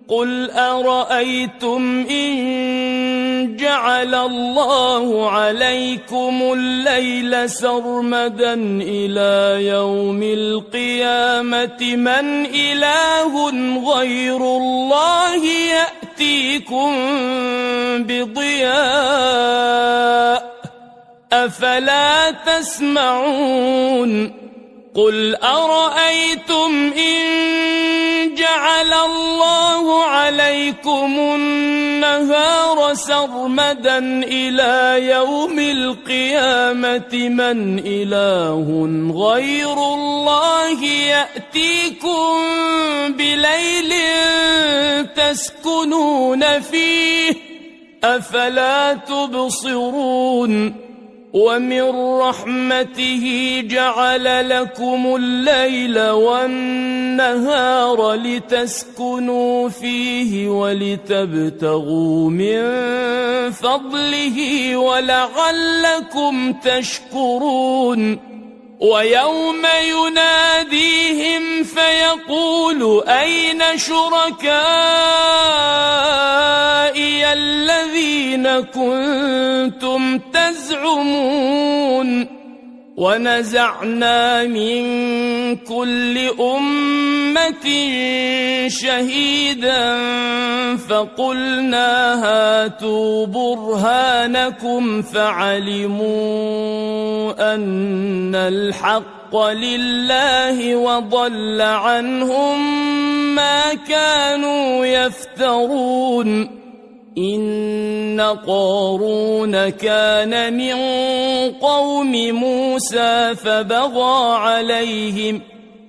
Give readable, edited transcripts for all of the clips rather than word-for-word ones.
قل أرأيتم إن جعل الله عليكم الليل سرمدا إلى يوم القيامة من إله غير الله يأتيكم بضياء أفلا تسمعون قل أرأيتم إن جعل الله عليكم النهار سرمدا إلى يوم القيامة من إله غير الله يأتيكم بليل تسكنون فيه أفلا تبصرون ومن رحمته جعل لكم الليل والنهار لتسكنوا فيه ولتبتغوا من فضله ولعلكم تشكرون ويوم يناديهم فيقول أين شركائي الذين كنتم تزعمون ونزعنا من كل أمة شهيدا فقلنا هاتوا برهانكم فعلموا أن الحق لله وضل عنهم ما كانوا يفترون إن قارون كان من قوم موسى فبغى عليهم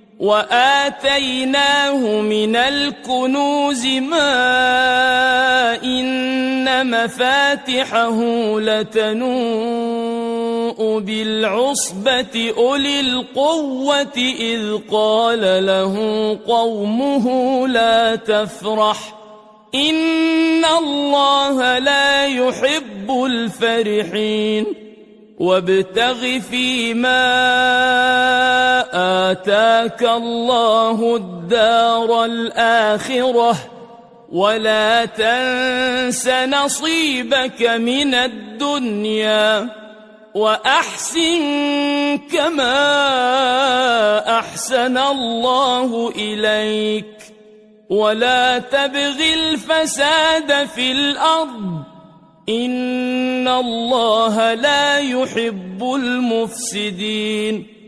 وآتيناه من الكنوز ما إن مفاتحه لتنوء بالعصبة أولي القوة إذ قال له قومه لا تفرح إن الله لا يحب الفرحين وابتغ فيما آتاك الله الدار الآخرة ولا تنس نصيبك من الدنيا وأحسن كما أحسن الله إليك ولا تبغ الفساد في الأرض إن الله لا يحب المفسدين